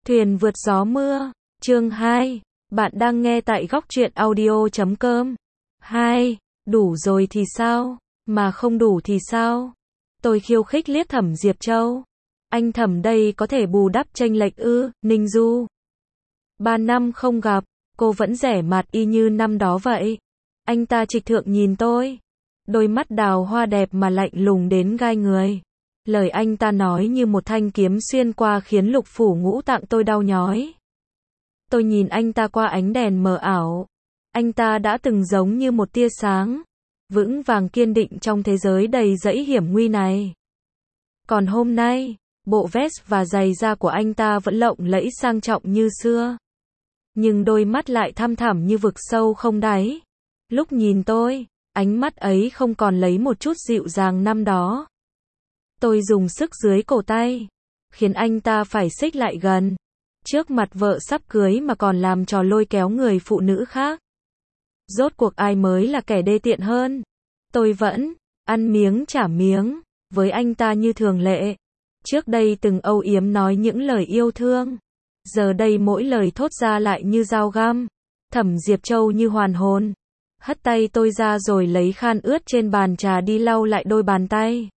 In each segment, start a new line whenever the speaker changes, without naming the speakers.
Thuyền vượt gió mưa, chương 2, bạn đang nghe tại góc truyện audio.com. 2, đủ rồi thì sao, mà không đủ thì sao? Tôi khiêu khích liếc Thẩm Diệp Châu. Anh Thẩm đây có thể bù đắp chênh lệch ư? Ninh Du. 3 năm không gặp, cô vẫn rẻ mạt y như năm đó vậy. Anh ta trịch thượng nhìn tôi. Đôi mắt đào hoa đẹp mà lạnh lùng đến gai người. Lời anh ta nói như một thanh kiếm xuyên qua khiến lục phủ ngũ tạng tôi đau nhói. Tôi nhìn anh ta qua ánh đèn mờ ảo. Anh ta đã từng giống như một tia sáng, vững vàng kiên định trong thế giới đầy dẫy hiểm nguy này. Còn hôm nay, bộ vest và giày da của anh ta vẫn lộng lẫy sang trọng như xưa. Nhưng đôi mắt lại thăm thẳm như vực sâu không đáy. Lúc nhìn tôi, ánh mắt ấy không còn lấy một chút dịu dàng năm đó. Tôi dùng sức dưới cổ tay, khiến anh ta phải xích lại gần. Trước mặt vợ sắp cưới mà còn làm trò lôi kéo người phụ nữ khác. Rốt cuộc ai mới là kẻ đê tiện hơn? Tôi vẫn ăn miếng trả miếng với anh ta như thường lệ. Trước đây từng âu yếm nói những lời yêu thương. Giờ đây mỗi lời thốt ra lại như dao găm. Thẩm Diệp Châu như hoàn hồn. Hất tay tôi ra rồi lấy khăn ướt trên bàn trà đi lau lại đôi bàn tay.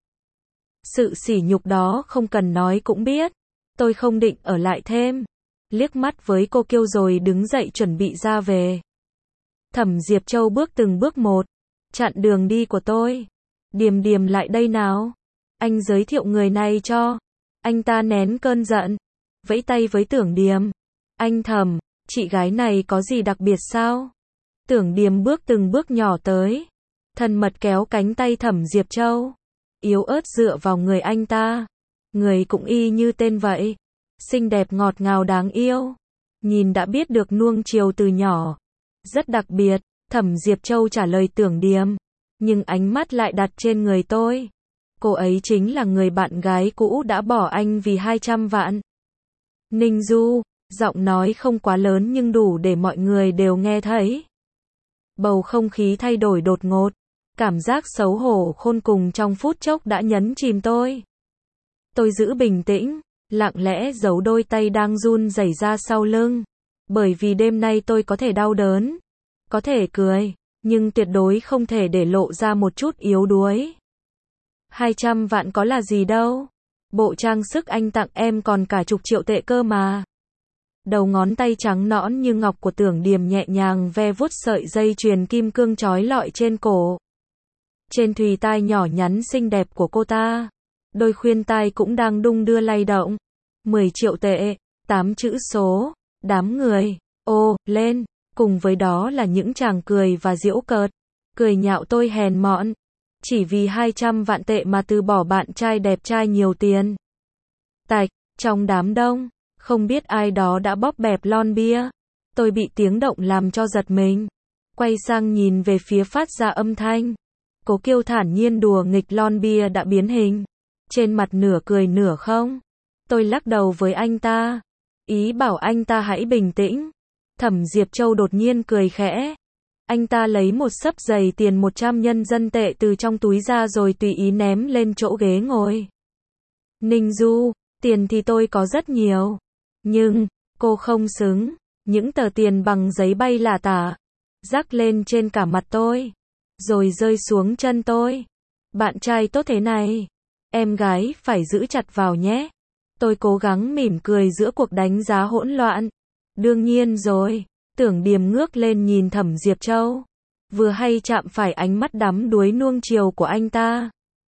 Sự sỉ nhục đó không cần nói cũng biết. Tôi không định ở lại thêm. Liếc mắt với cô kêu rồi đứng dậy chuẩn bị ra về. Thẩm Diệp Châu bước từng bước một, chặn đường đi của tôi. Điềm Điềm lại đây nào. Anh giới thiệu người này cho. Anh ta nén cơn giận, vẫy tay với Tưởng Điềm. Anh Thẩm, chị gái này có gì đặc biệt sao? Tưởng Điềm bước từng bước nhỏ tới, thân mật kéo cánh tay Thẩm Diệp Châu, yếu ớt dựa vào người anh ta. Người cũng y như tên vậy, xinh đẹp ngọt ngào đáng yêu, nhìn đã biết được nuông chiều từ nhỏ. Rất đặc biệt, Thẩm Diệp Châu trả lời Tưởng Điềm, nhưng ánh mắt lại đặt trên người tôi. Cô ấy chính là người bạn gái cũ đã bỏ anh vì 200 vạn. Ninh Du, giọng nói không quá lớn nhưng đủ để mọi người đều nghe thấy. Bầu không khí thay đổi đột ngột, cảm giác xấu hổ khôn cùng trong phút chốc đã nhấn chìm tôi. Tôi giữ bình tĩnh, lặng lẽ giấu đôi tay đang run rẩy ra sau lưng. Bởi vì đêm nay tôi có thể đau đớn, có thể cười, nhưng tuyệt đối không thể để lộ ra một chút yếu đuối. 200 vạn có là gì đâu. Bộ trang sức anh tặng em còn cả chục triệu tệ cơ mà. Đầu ngón tay trắng nõn như ngọc của Tưởng Điềm nhẹ nhàng ve vuốt sợi dây chuyền kim cương trói lọi trên cổ. Trên thùy tai nhỏ nhắn xinh đẹp của cô ta, đôi khuyên tai cũng đang đung đưa lay động. 10 triệu tệ, 8 chữ số, đám người ô lên, cùng với đó là những chàng cười và giễu cợt, cười nhạo tôi hèn mọn, chỉ vì 200 vạn tệ mà từ bỏ bạn trai đẹp trai nhiều tiền. Tạch, trong đám đông, không biết ai đó đã bóp bẹp lon bia. Tôi bị tiếng động làm cho giật mình, quay sang nhìn về phía phát ra âm thanh. Cố Kiêu thản nhiên đùa nghịch lon bia đã biến hình, trên mặt nửa cười nửa không. Tôi lắc đầu với anh ta, ý bảo anh ta hãy bình tĩnh. Thẩm Diệp Châu đột nhiên cười khẽ. Anh ta lấy một xấp giày tiền 100 nhân dân tệ từ trong túi ra rồi tùy ý ném lên chỗ ghế ngồi. Ninh Du, tiền thì tôi có rất nhiều, nhưng cô không xứng. Những tờ tiền bằng giấy bay lả tả, rắc lên trên cả mặt tôi, rồi rơi xuống chân tôi. Bạn trai tốt thế này, em gái phải giữ chặt vào nhé. Tôi cố gắng mỉm cười giữa cuộc đánh giá hỗn loạn. Đương nhiên rồi. Tưởng Điềm ngước lên nhìn Thẩm Diệp Châu, vừa hay chạm phải ánh mắt đắm đuối nuông chiều của anh ta.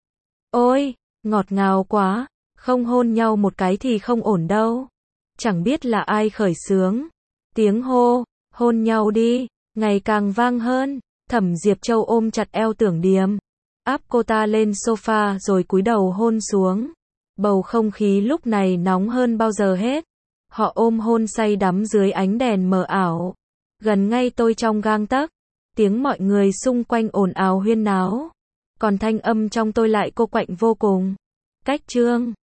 Ôi, ngọt ngào quá, không hôn nhau một cái thì không ổn đâu. Chẳng biết là ai khởi xướng. Tiếng hô, hôn nhau đi, ngày càng vang hơn. Thẩm Diệp Châu ôm chặt eo Tưởng Điềm, áp cô ta lên sofa rồi cúi đầu hôn xuống. Bầu không khí lúc này nóng hơn bao giờ hết. Họ ôm hôn say đắm dưới ánh đèn mờ ảo, gần ngay tôi trong gang tấc. Tiếng mọi người xung quanh ồn ào huyên náo, còn thanh âm trong tôi lại cô quạnh vô cùng. Cách chương